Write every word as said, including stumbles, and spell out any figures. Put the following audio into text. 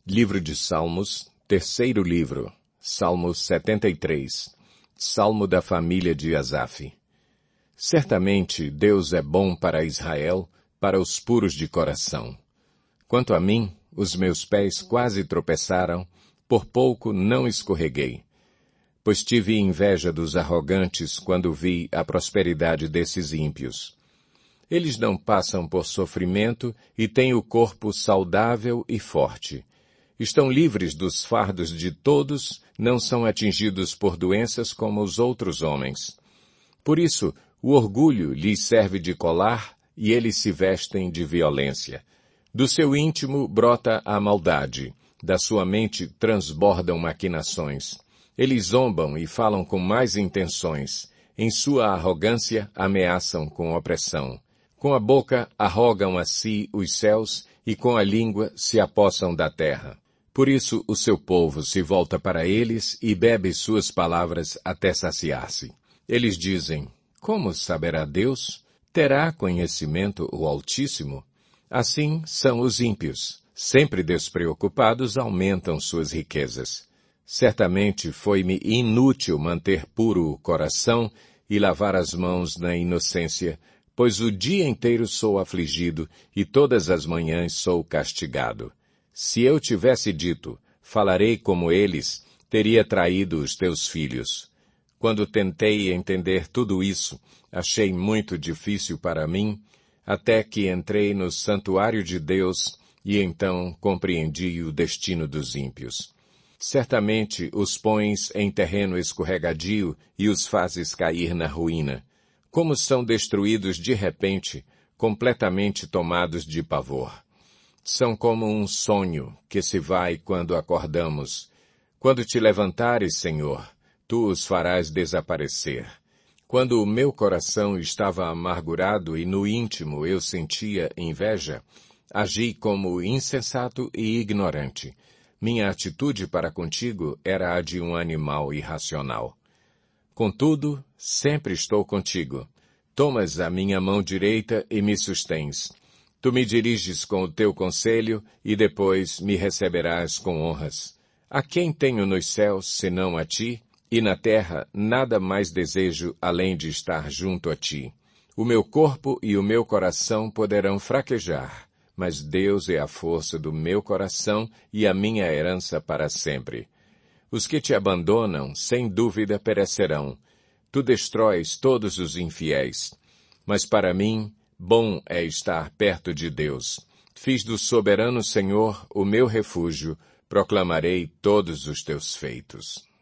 Livro de Salmos, terceiro livro, Salmo setenta e três, Salmo da família de Asaf. Certamente Deus é bom para Israel, para os puros de coração. Quanto a mim, os meus pés quase tropeçaram, por pouco não escorreguei. Pois tive inveja dos arrogantes quando vi a prosperidade desses ímpios. Eles não passam por sofrimento e têm o corpo saudável e forte. Estão livres dos fardos de todos, não são atingidos por doenças como os outros homens. Por isso, o orgulho lhes serve de colar e eles se vestem de violência. Do seu íntimo brota a maldade, da sua mente transbordam maquinações. Eles zombam e falam com más intenções. Em sua arrogância ameaçam com opressão. Com a boca arrogam a si os céus e com a língua se apossam da terra. Por isso o seu povo se volta para eles e bebe suas palavras até saciar-se. Eles dizem, como saberá Deus? Terá conhecimento o Altíssimo? Assim são os ímpios. Sempre despreocupados aumentam suas riquezas. Certamente foi-me inútil manter puro o coração e lavar as mãos na inocência, pois o dia inteiro sou afligido e todas as manhãs sou castigado. Se eu tivesse dito, falarei como eles, teria traído os teus filhos. Quando tentei entender tudo isso, achei muito difícil para mim, até que entrei no santuário de Deus e então compreendi o destino dos ímpios. Certamente os pões em terreno escorregadio e os fazes cair na ruína. Como são destruídos de repente, completamente tomados de pavor. São como um sonho que se vai quando acordamos. Quando te levantares, Senhor, tu os farás desaparecer. Quando o meu coração estava amargurado e no íntimo eu sentia inveja, agi como insensato e ignorante. Minha atitude para contigo era a de um animal irracional. Contudo, sempre estou contigo. Tomas a minha mão direita e me sustens. Tu me diriges com o teu conselho e depois me receberás com honras. A quem tenho nos céus, senão a ti? E na terra nada mais desejo além de estar junto a ti. O meu corpo e o meu coração poderão fraquejar, mas Deus é a força do meu coração e a minha herança para sempre. Os que te abandonam, sem dúvida, perecerão. Tu destróis todos os infiéis. Mas para mim, bom é estar perto de Deus. Fiz do soberano Senhor o meu refúgio, proclamarei todos os teus feitos.